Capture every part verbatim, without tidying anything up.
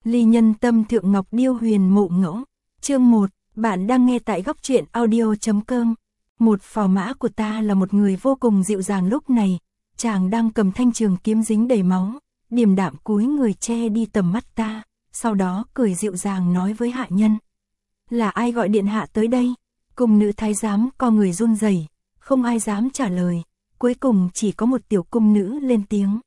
Ly nhân tâm thượng ngọc điêu huyền mộ ngẫu. Chương một, bạn đang nghe tại góc truyện audio.com. Một phò mã của ta là một người vô cùng dịu dàng. Lúc này, chàng đang cầm thanh trường kiếm dính đầy máu, điềm đạm cúi người che đi tầm mắt ta, sau đó cười dịu dàng nói với hạ nhân. Là ai gọi điện hạ tới đây? Cung nữ thái giám co người run rẩy, không ai dám trả lời, cuối cùng chỉ có một tiểu cung nữ lên tiếng.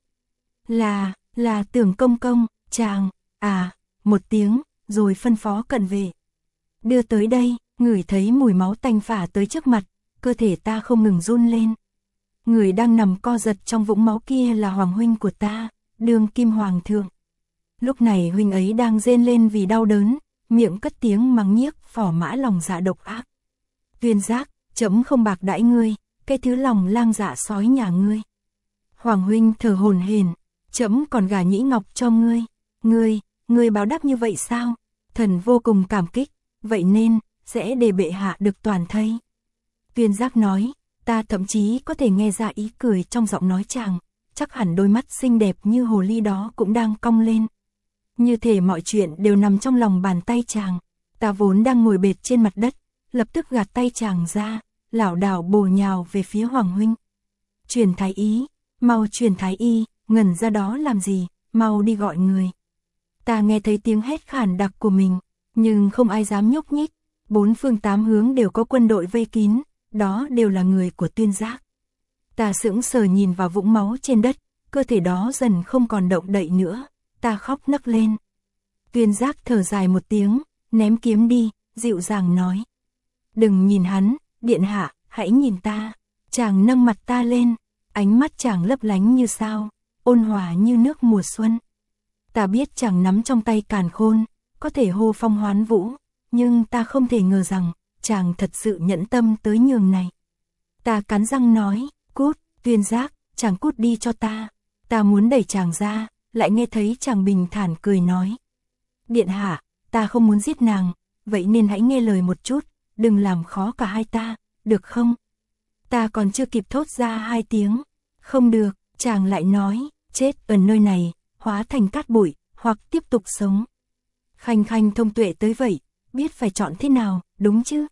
Là, là Tưởng công công, chàng, à, một tiếng, rồi phân phó cận vệ. Đưa tới đây, ngửi thấy mùi máu tanh phả tới trước mặt, cơ thể ta không ngừng run lên. Người đang nằm co giật trong vũng máu kia là hoàng huynh của ta, Đương Kim Hoàng thượng. Lúc này huynh ấy đang rên lên vì đau đớn, miệng cất tiếng mắng nhiếc, phò mã lòng dạ độc ác. Tuyên giác, chấm không bạc đãi ngươi, cái thứ lòng lang dạ sói nhà ngươi. Hoàng huynh thở hổn hển, chấm còn gả Nhĩ Ngọc cho ngươi, ngươi, ngươi báo đáp như vậy sao? Thần vô cùng cảm kích, vậy nên sẽ để bệ hạ được toàn thây. Tuyên giác nói, ta thậm chí có thể nghe ra ý cười trong giọng nói chàng, chắc hẳn đôi mắt xinh đẹp như hồ ly đó cũng đang cong lên. Như thể mọi chuyện đều nằm trong lòng bàn tay chàng. Ta vốn đang ngồi bệt trên mặt đất, lập tức gạt tay chàng ra, lảo đảo bổ nhào về phía Hoàng huynh. Truyền thái y, mau truyền thái y, ngẩn ra đó làm gì, mau đi gọi người. Ta nghe thấy tiếng hét khản đặc của mình, nhưng không ai dám nhúc nhích. Bốn phương tám hướng đều có quân đội vây kín, đó đều là người của Tuyên giác. Ta sững sờ nhìn vào vũng máu trên đất, cơ thể đó dần không còn động đậy nữa, ta khóc nấc lên. Tuyên giác thở dài một tiếng, ném kiếm đi, dịu dàng nói. Đừng nhìn hắn, điện hạ, hãy nhìn ta. Chàng nâng mặt ta lên, ánh mắt chàng lấp lánh như sao, ôn hòa như nước mùa xuân. Ta biết chàng nắm trong tay càn khôn, có thể hô phong hoán vũ, nhưng ta không thể ngờ rằng, chàng thật sự nhẫn tâm tới nhường này. Ta cắn răng nói, cút, Tuyên giác, chàng cút đi cho ta. Ta muốn đẩy chàng ra, lại nghe thấy chàng bình thản cười nói. Điện hạ, ta không muốn giết nàng, vậy nên hãy nghe lời một chút, đừng làm khó cả hai ta, được không? Ta còn chưa kịp thốt ra hai tiếng, không được, chàng lại nói, chết ở nơi này, hóa thành cát bụi, hoặc tiếp tục sống. Khanh khanh thông tuệ tới vậy, biết phải chọn thế nào, đúng chứ?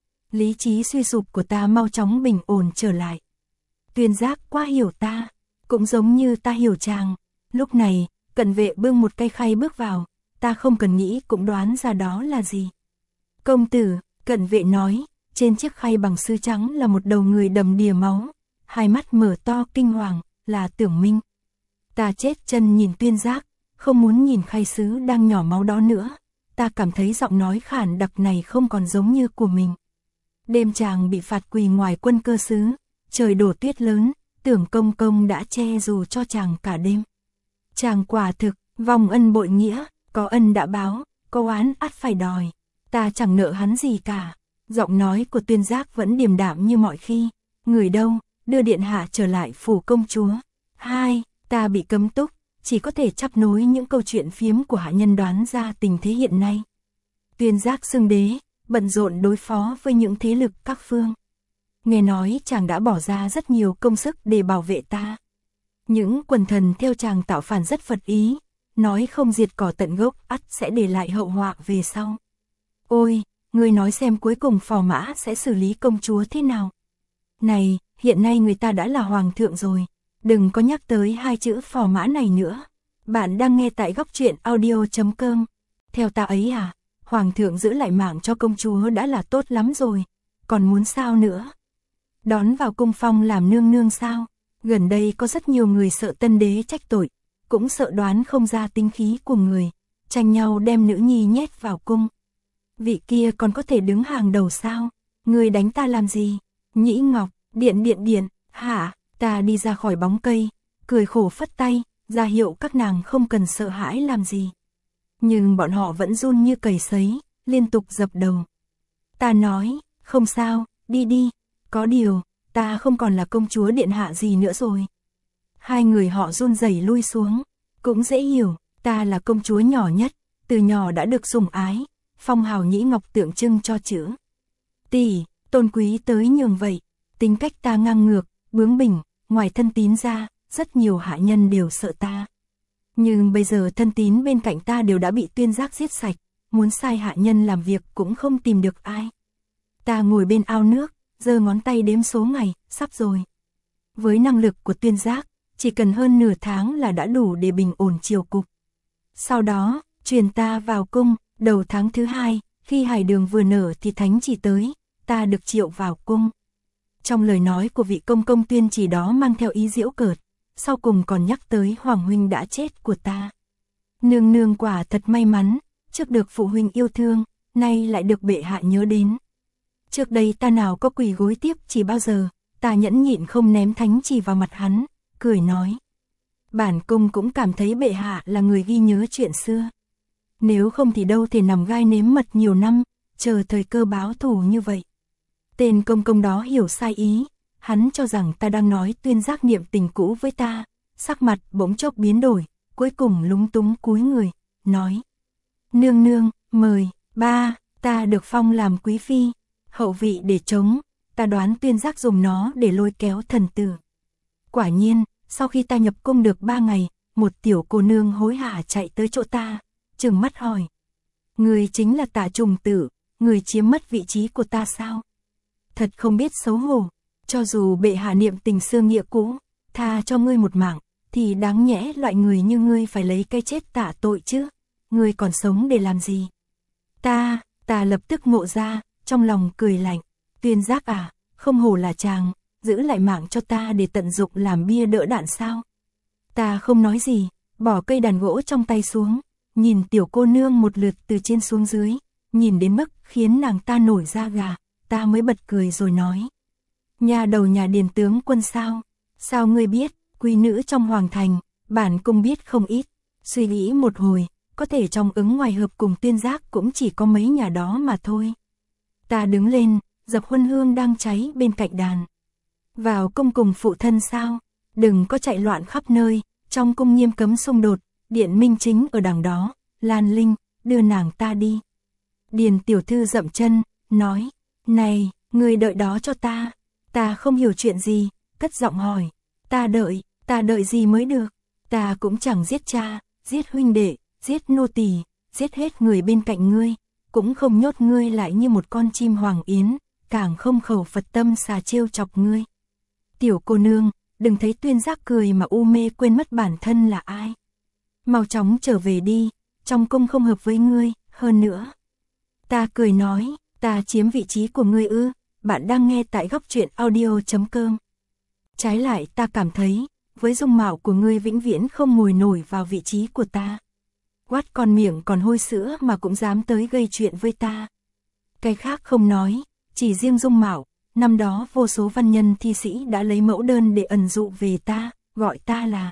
Lý trí suy sụp của ta mau chóng bình ổn trở lại. Tuyên giác quá hiểu ta, cũng giống như ta hiểu chàng. Lúc này, cận vệ bưng một cây khay bước vào, ta không cần nghĩ cũng đoán ra đó là gì. Công tử, cận vệ nói, trên chiếc khay bằng sứ trắng là một đầu người đầm đìa máu, hai mắt mở to kinh hoàng, là Tưởng Minh. Ta chết chân nhìn Tuyên giác, không muốn nhìn khay sứ đang nhỏ máu đó nữa. Ta cảm thấy giọng nói khản đặc này không còn giống như của mình. Đêm chàng bị phạt quỳ ngoài quân cơ sứ, trời đổ tuyết lớn, Tưởng công công đã che dù cho chàng cả đêm. Chàng quả thực, vong ân bội nghĩa, có ân đã báo, có oán ắt phải đòi. Ta chẳng nợ hắn gì cả. Giọng nói của Tuyên giác vẫn điềm đạm như mọi khi. Người đâu, đưa điện hạ trở lại phủ công chúa. Hai, ta bị cấm túc, chỉ có thể chắp nối những câu chuyện phiếm của hạ nhân đoán ra tình thế hiện nay. Tuyên giác xưng đế, bận rộn đối phó với những thế lực các phương. Nghe nói chàng đã bỏ ra rất nhiều công sức để bảo vệ ta. Những quần thần theo chàng tạo phản rất phật ý, nói không diệt cỏ tận gốc ắt sẽ để lại hậu họa về sau. Ôi, ngươi nói xem cuối cùng phò mã sẽ xử lý công chúa thế nào? Này, hiện nay người ta đã là hoàng thượng rồi, đừng có nhắc tới hai chữ phò mã này nữa. Bạn đang nghe tại góc truyện audio.com. Theo ta ấy à, hoàng thượng giữ lại mạng cho công chúa đã là tốt lắm rồi, còn muốn sao nữa? Đón vào cung phong làm nương nương sao? Gần đây có rất nhiều người sợ tân đế trách tội, cũng sợ đoán không ra tính khí của người, tranh nhau đem nữ nhi nhét vào cung. Vị kia còn có thể đứng hàng đầu sao? Người đánh ta làm gì? Nhĩ Ngọc, điện điện điện, hả? Ta đi ra khỏi bóng cây, cười khổ phất tay, ra hiệu các nàng không cần sợ hãi làm gì. Nhưng bọn họ vẫn run như cầy sấy, liên tục dập đầu. Ta nói, không sao, đi đi, có điều, ta không còn là công chúa điện hạ gì nữa rồi. Hai người họ run rẩy lui xuống, cũng dễ hiểu, ta là công chúa nhỏ nhất, từ nhỏ đã được sủng ái, phong hào Nhĩ Ngọc tượng trưng cho chữ tỷ, tôn quý tới nhường vậy. Tính cách ta ngang ngược, bướng bỉnh, ngoài thân tín ra, rất nhiều hạ nhân đều sợ ta. Nhưng bây giờ thân tín bên cạnh ta đều đã bị Tuyên Giác giết sạch, muốn sai hạ nhân làm việc cũng không tìm được ai. Ta ngồi bên ao nước, giơ ngón tay đếm số ngày, sắp rồi. Với năng lực của Tuyên Giác, chỉ cần hơn nửa tháng là đã đủ để bình ổn triều cục. Sau đó, truyền ta vào cung, đầu tháng thứ hai, khi hải đường vừa nở thì thánh chỉ tới, ta được triệu vào cung. Trong lời nói của vị công công Tuyên chỉ đó mang theo ý giễu cợt, sau cùng còn nhắc tới hoàng huynh đã chết của ta. Nương nương quả thật may mắn, trước được phụ huynh yêu thương, nay lại được bệ hạ nhớ đến. Trước đây ta nào có quỳ gối tiếp chỉ bao giờ, ta nhẫn nhịn không ném thánh chỉ vào mặt hắn, cười nói. Bản cung cũng cảm thấy bệ hạ là người ghi nhớ chuyện xưa. Nếu không thì đâu thể nằm gai nếm mật nhiều năm, chờ thời cơ báo thù như vậy. Tên công công đó hiểu sai ý, hắn cho rằng ta đang nói Tuyên Giác niệm tình cũ với ta, sắc mặt bỗng chốc biến đổi, cuối cùng lúng túng cúi người, nói. Nương nương, mời, ba, ta được phong làm quý phi, hậu vị để chống, ta đoán Tuyên Giác dùng nó để lôi kéo thần tử. Quả nhiên, sau khi ta nhập cung được ba ngày, một tiểu cô nương hối hả chạy tới chỗ ta, trừng mắt hỏi. Người chính là Tạ Trùng Tử, người chiếm mất vị trí của ta sao? Thật không biết xấu hổ, cho dù bệ hạ niệm tình xưa nghĩa cũ, tha cho ngươi một mạng, thì đáng nhẽ loại người như ngươi phải lấy cái chết tạ tội chứ, ngươi còn sống để làm gì? Ta, ta lập tức ngộ ra, trong lòng cười lạnh, Tuyên Giác à, không hổ là chàng, giữ lại mạng cho ta để tận dụng làm bia đỡ đạn sao? Ta không nói gì, bỏ cây đàn gỗ trong tay xuống, nhìn tiểu cô nương một lượt từ trên xuống dưới, nhìn đến mức khiến nàng ta nổi da gà, ta mới bật cười rồi nói. Nhà đầu nhà điền tướng quân sao? Sao ngươi biết, quý nữ trong hoàng thành, bản cung biết không ít, suy nghĩ một hồi, có thể trong ứng ngoài hợp cùng Tuyên Giác cũng chỉ có mấy nhà đó mà thôi. Ta đứng lên, dập huân hương đang cháy bên cạnh đàn. Vào cung cùng phụ thân sao? Đừng có chạy loạn khắp nơi, trong cung nghiêm cấm xung đột, điện minh chính ở đằng đó, Lan Linh, đưa nàng ta đi. Điền tiểu thư dậm chân, nói, này, người đợi đó cho ta, ta không hiểu chuyện gì, cất giọng hỏi, ta đợi, ta đợi gì mới được, ta cũng chẳng giết cha, giết huynh đệ, giết nô tỳ, giết hết người bên cạnh ngươi, cũng không nhốt ngươi lại như một con chim hoàng yến, càng không khẩu Phật tâm xà trêu chọc ngươi. Tiểu cô nương, đừng thấy Tuyên Giác cười mà u mê quên mất bản thân là ai. Mau chóng trở về đi, trong cung không hợp với ngươi, hơn nữa. Ta cười nói, ta chiếm vị trí của ngươi ư? Bạn đang nghe tại góc truyện audio chấm com. Trái lại ta cảm thấy, với dung mạo của ngươi vĩnh viễn không ngồi nổi vào vị trí của ta. Quát con miệng còn hôi sữa mà cũng dám tới gây chuyện với ta. Cái khác không nói, chỉ riêng dung mạo, năm đó vô số văn nhân thi sĩ đã lấy mẫu đơn để ẩn dụ về ta, gọi ta là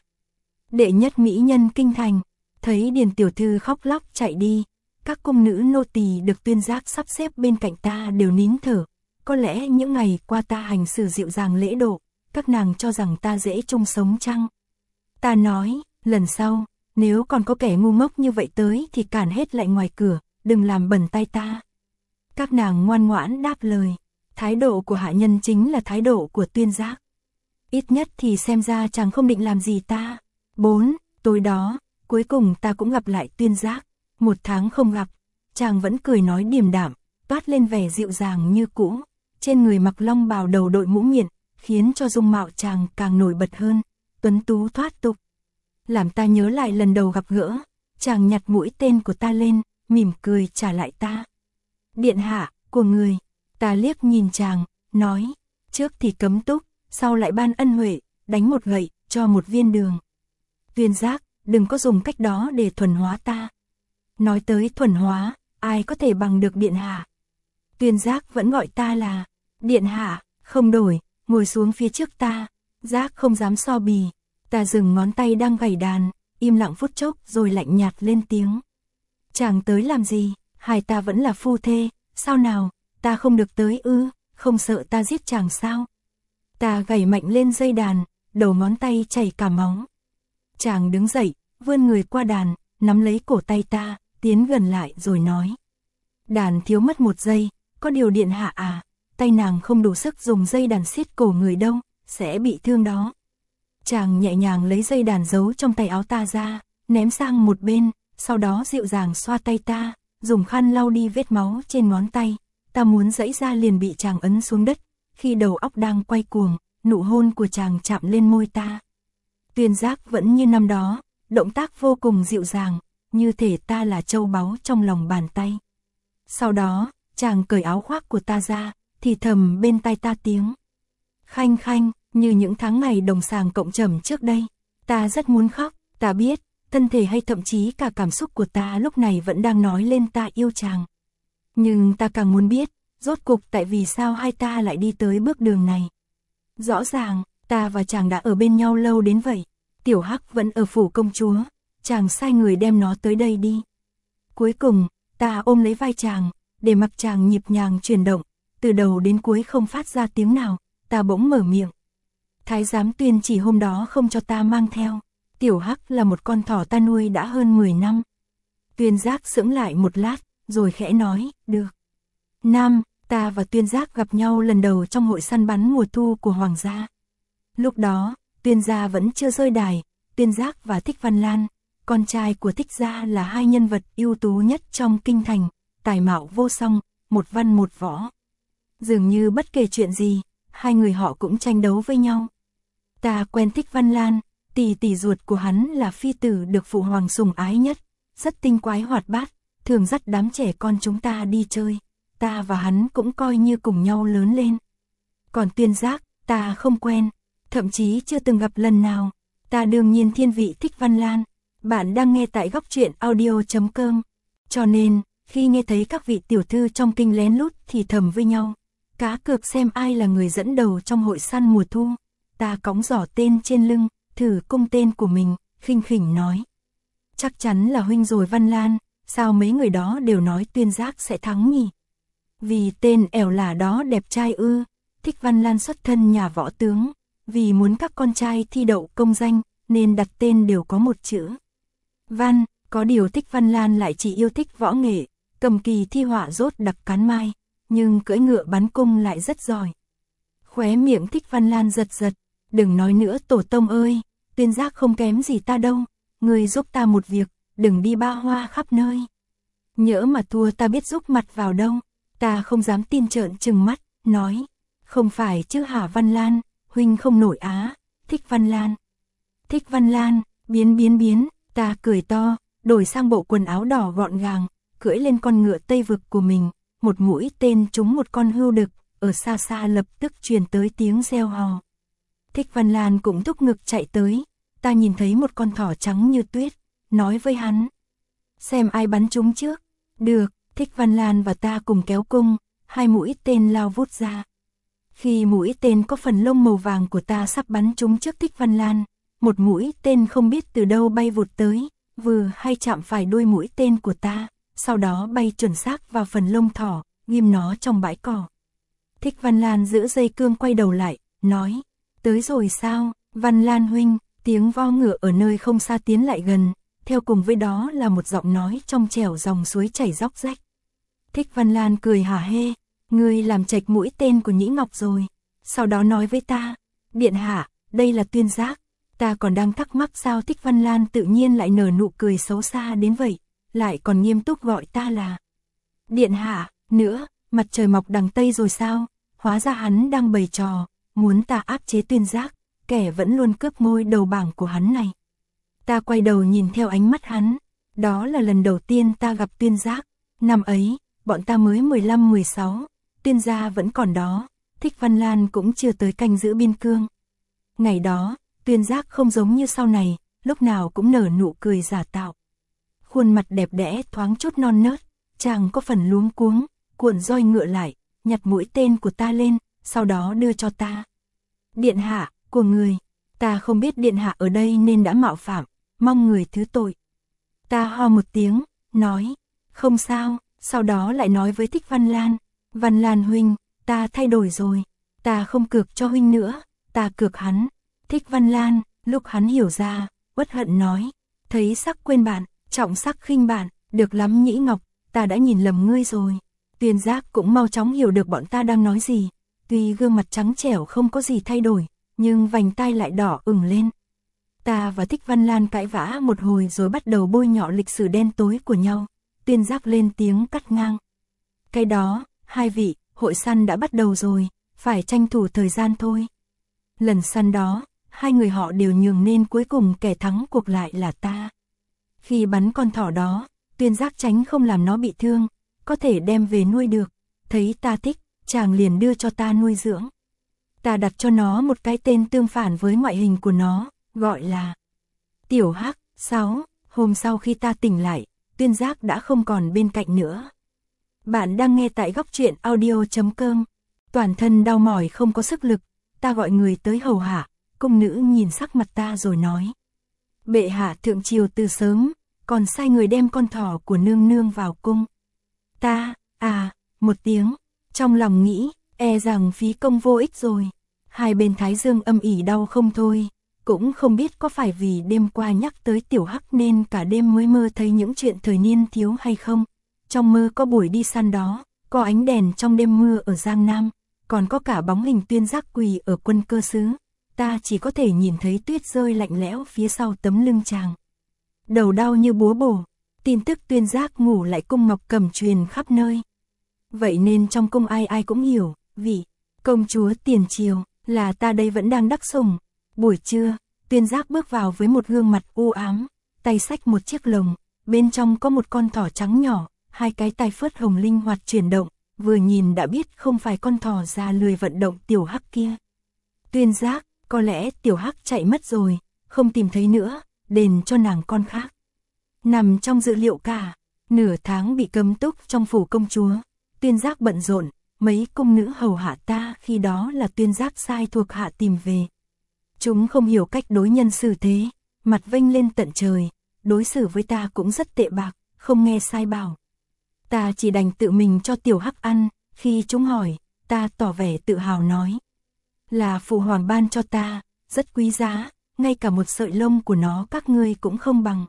đệ nhất mỹ nhân kinh thành. Thấy Điền tiểu thư khóc lóc chạy đi, các cung nữ nô tỳ được Tuyên Giác sắp xếp bên cạnh ta đều nín thở. Có lẽ những ngày qua ta hành xử dịu dàng lễ độ, các nàng cho rằng ta dễ chung sống chăng? Ta nói, lần sau, nếu còn có kẻ ngu ngốc như vậy tới thì cản hết lại ngoài cửa, đừng làm bẩn tay ta. Các nàng ngoan ngoãn đáp lời, thái độ của hạ nhân chính là thái độ của Tuyên Giác. Ít nhất thì xem ra chàng không định làm gì ta. bốn. Tối đó, cuối cùng ta cũng gặp lại Tuyên Giác. Một tháng không gặp, chàng vẫn cười nói điềm đạm, toát lên vẻ dịu dàng như cũ. Trên người mặc long bào đầu đội mũ miện, khiến cho dung mạo chàng càng nổi bật hơn, tuấn tú thoát tục. Làm ta nhớ lại lần đầu gặp gỡ, chàng nhặt mũi tên của ta lên, mỉm cười trả lại ta. Điện hạ, của người, ta liếc nhìn chàng, nói, trước thì cấm túc, sau lại ban ân huệ, đánh một gậy, cho một viên đường. Tuyên Giác, đừng có dùng cách đó để thuần hóa ta. Nói tới thuần hóa, ai có thể bằng được điện hạ. Tuyên Giác vẫn gọi ta là điện hạ, không đổi, ngồi xuống phía trước ta. Giác không dám so bì. Ta dừng ngón tay đang gảy đàn, im lặng phút chốc rồi lạnh nhạt lên tiếng. Chàng tới làm gì? Hai ta vẫn là phu thê, sao nào, ta không được tới ư, không sợ ta giết chàng sao? Ta gảy mạnh lên dây đàn, đầu ngón tay chảy cả máu. Chàng đứng dậy, vươn người qua đàn, nắm lấy cổ tay ta, tiến gần lại rồi nói. Đàn thiếu mất một giây, có điều điện hạ à, tay nàng không đủ sức dùng dây đàn siết cổ người đâu, sẽ bị thương đó. Chàng nhẹ nhàng lấy dây đàn giấu trong tay áo ta ra, ném sang một bên, sau đó dịu dàng xoa tay ta, dùng khăn lau đi vết máu trên ngón tay. Ta muốn giãy ra liền bị chàng ấn xuống đất, khi đầu óc đang quay cuồng, nụ hôn của chàng chạm lên môi ta. Tuyên giác vẫn như năm đó, động tác vô cùng dịu dàng, như thể ta là châu báu trong lòng bàn tay. Sau đó, chàng cởi áo khoác của ta ra, thì thầm bên tai ta tiếng khanh khanh, như những tháng ngày đồng sàng cộng trầm trước đây. Ta rất muốn khóc, ta biết, thân thể hay thậm chí cả cảm xúc của ta lúc này vẫn đang nói lên ta yêu chàng. Nhưng ta càng muốn biết, rốt cục tại vì sao hai ta lại đi tới bước đường này. Rõ ràng, ta và chàng đã ở bên nhau lâu đến vậy. Tiểu Hắc vẫn ở phủ công chúa, chàng sai người đem nó tới đây đi. Cuối cùng, ta ôm lấy vai chàng, để mặc chàng nhịp nhàng chuyển động, từ đầu đến cuối không phát ra tiếng nào, ta bỗng mở miệng. Thái giám Tuyên chỉ hôm đó không cho ta mang theo. Tiểu Hắc là một con thỏ ta nuôi đã hơn mười năm. Tuyên giác sững lại một lát, rồi khẽ nói, được. Nam, ta và Tuyên giác gặp nhau lần đầu trong hội săn bắn mùa thu của Hoàng gia. Lúc đó, Tuyên gia vẫn chưa rơi đài, Tuyên giác và Thích Văn Lan, con trai của Thích gia là hai nhân vật ưu tú nhất trong kinh thành, tài mạo vô song, một văn một võ. Dường như bất kể chuyện gì, hai người họ cũng tranh đấu với nhau. Ta quen Thích Văn Lan, tỷ tỷ ruột của hắn là phi tử được phụ hoàng sủng ái nhất, rất tinh quái hoạt bát, thường dắt đám trẻ con chúng ta đi chơi. Ta và hắn cũng coi như cùng nhau lớn lên. Còn Tuyên giác, ta không quen, thậm chí chưa từng gặp lần nào. Ta đương nhiên thiên vị Thích Văn Lan. Bạn đang nghe tại góc truyện audio chấm com. Cho nên, khi nghe thấy các vị tiểu thư trong kinh lén lút thì thầm với nhau, cá cược xem ai là người dẫn đầu trong hội săn mùa thu. Ta cõng giỏ tên trên lưng, thử cung tên của mình, khinh khỉnh nói. Chắc chắn là huynh rồi Văn Lan, sao mấy người đó đều nói Tuyên giác sẽ thắng nhỉ? Vì tên ẻo lả đó đẹp trai ư? Thích Văn Lan xuất thân nhà võ tướng, vì muốn các con trai thi đậu công danh, nên đặt tên đều có một chữ Văn, có điều Thích Văn Lan lại chỉ yêu thích võ nghệ, cầm kỳ thi họa rốt đặc cán mai, nhưng cưỡi ngựa bắn cung lại rất giỏi. Khóe miệng Thích Văn Lan giật giật, đừng nói nữa tổ tông ơi, Tuyên giác không kém gì ta đâu, người giúp ta một việc, đừng đi ba hoa khắp nơi. Nhỡ mà thua ta biết giúp mặt vào đâu. Ta không dám tin trợn trừng mắt, nói, không phải chứ hả Văn Lan, huynh không nổi á. Thích Văn Lan, Thích Văn Lan, biến biến biến, ta cười to, đổi sang bộ quần áo đỏ gọn gàng, cưỡi lên con ngựa Tây Vực của mình, một mũi tên trúng một con hươu đực, ở xa xa lập tức truyền tới tiếng reo hò. Thích Văn Lan cũng thúc ngực chạy tới, ta nhìn thấy một con thỏ trắng như tuyết, nói với hắn, xem ai bắn trúng trước. Được. Thích Văn Lan và ta cùng kéo cung, hai mũi tên lao vút ra. Khi mũi tên có phần lông màu vàng của ta sắp bắn trúng trước Thích Văn Lan, một mũi tên không biết từ đâu bay vụt tới, vừa hay chạm phải đuôi mũi tên của ta, sau đó bay chuẩn xác vào phần lông thỏ, ghim nó trong bãi cỏ. Thích Văn Lan giữ dây cương quay đầu lại, nói, tới rồi sao, Văn Lan huynh, tiếng vo ngựa ở nơi không xa tiến lại gần. Theo cùng với đó là một giọng nói trong trẻo dòng suối chảy róc rách. Thích Văn Lan cười hả hê, ngươi làm chệch mũi tên của Nhĩ Ngọc rồi. Sau đó nói với ta, điện hạ, đây là Tuyên giác. Ta còn đang thắc mắc sao Thích Văn Lan tự nhiên lại nở nụ cười xấu xa đến vậy, lại còn nghiêm túc gọi ta là điện hạ. Nữa, mặt trời mọc đằng Tây rồi sao? Hóa ra hắn đang bày trò, muốn ta áp chế Tuyên giác, kẻ vẫn luôn cướp ngôi đầu bảng của hắn này. Ta quay đầu nhìn theo ánh mắt hắn, đó là lần đầu tiên ta gặp Tuyên giác. Năm ấy, bọn ta mới mười lăm mười sáu, Tuyên gia vẫn còn đó, Thích Văn Lan cũng chưa tới canh giữ biên cương. Ngày đó, Tuyên giác không giống như sau này, lúc nào cũng nở nụ cười giả tạo. Khuôn mặt đẹp đẽ thoáng chút non nớt, chàng có phần luống cuống, cuộn roi ngựa lại, nhặt mũi tên của ta lên, sau đó đưa cho ta. Điện hạ, của người, ta không biết điện hạ ở đây nên đã mạo phạm, mong người thứ tội. Ta ho một tiếng, nói, không sao, sau đó lại nói với Thích Văn Lan, Văn Lan huynh, ta thay đổi rồi, ta không cược cho huynh nữa, ta cược hắn. Thích Văn Lan, lúc hắn hiểu ra, uất hận nói, thấy sắc quên bạn, trọng sắc khinh bạn, được lắm Nhĩ Ngọc, ta đã nhìn lầm ngươi rồi. Tuyên giác cũng mau chóng hiểu được bọn ta đang nói gì, tuy gương mặt trắng trẻo không có gì thay đổi, nhưng vành tai lại đỏ ửng lên. Ta và Thích Văn Lan cãi vã một hồi rồi bắt đầu bôi nhọ lịch sử đen tối của nhau. Tuyên Giác lên tiếng cắt ngang. Cái đó, hai vị, hội săn đã bắt đầu rồi, phải tranh thủ thời gian thôi. Lần săn đó, hai người họ đều nhường nên cuối cùng kẻ thắng cuộc lại là ta. Khi bắn con thỏ đó, Tuyên Giác tránh không làm nó bị thương, có thể đem về nuôi được. Thấy ta thích, chàng liền đưa cho ta nuôi dưỡng. Ta đặt cho nó một cái tên tương phản với ngoại hình của nó, gọi là Tiểu Hắc. Sáu. Hôm sau khi ta tỉnh lại, Tuyên Giác đã không còn bên cạnh nữa. Bạn đang nghe tại góc truyện audio chấm com. Toàn thân đau mỏi không có sức lực, ta gọi người tới hầu hạ. Cung nữ nhìn sắc mặt ta rồi nói: Bệ hạ thượng triều từ sớm, còn sai người đem con thỏ của nương nương vào cung. Ta, à, một tiếng, trong lòng nghĩ, e rằng phí công vô ích rồi. Hai bên thái dương âm ỉ đau không thôi, cũng không biết có phải vì đêm qua nhắc tới Tiểu Hắc nên cả đêm mới mơ thấy những chuyện thời niên thiếu hay không. Trong mơ có buổi đi săn đó, có ánh đèn trong đêm mưa ở Giang Nam, còn có cả bóng hình Tuyên Giác quỳ ở Quân Cơ xứ. Ta chỉ có thể nhìn thấy tuyết rơi lạnh lẽo phía sau tấm lưng chàng. Đầu đau như búa bổ, tin tức Tuyên Giác ngủ lại cung Ngọc Cẩm truyền khắp nơi. Vậy nên trong cung ai ai cũng hiểu, vì công chúa tiền triều là ta đây vẫn đang đắc sủng. Buổi trưa, Tuyên Giác bước vào với một gương mặt u ám, tay xách một chiếc lồng, bên trong có một con thỏ trắng nhỏ, hai cái tai phớt hồng linh hoạt chuyển động, vừa nhìn đã biết không phải con thỏ già lười vận động Tiểu Hắc kia. Tuyên Giác, có lẽ Tiểu Hắc chạy mất rồi, không tìm thấy nữa, đền cho nàng con khác. Nằm trong dự liệu cả, nửa tháng bị cấm túc trong phủ công chúa, Tuyên Giác bận rộn, mấy cung nữ hầu hạ ta khi đó là Tuyên Giác sai thuộc hạ tìm về. Chúng không hiểu cách đối nhân xử thế, mặt vênh lên tận trời, đối xử với ta cũng rất tệ bạc, không nghe sai bảo. Ta chỉ đành tự mình cho Tiểu Hắc ăn, khi chúng hỏi, ta tỏ vẻ tự hào nói. Là phụ hoàng ban cho ta, rất quý giá, ngay cả một sợi lông của nó các ngươi cũng không bằng.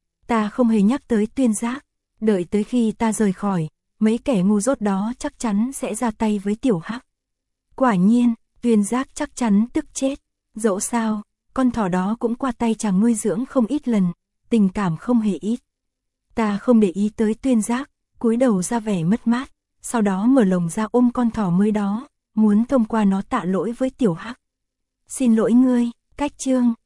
Ta không hề nhắc tới Tuyên Giác, đợi tới khi ta rời khỏi, mấy kẻ ngu dốt đó chắc chắn sẽ ra tay với Tiểu Hắc. Quả nhiên, Tuyên Giác chắc chắn tức chết, dẫu sao, con thỏ đó cũng qua tay chàng nuôi dưỡng không ít lần, tình cảm không hề ít. Ta không để ý tới Tuyên Giác, cúi đầu ra vẻ mất mát, sau đó mở lồng ra ôm con thỏ mới đó, muốn thông qua nó tạ lỗi với Tiểu Hắc. Xin lỗi ngươi, cách chương.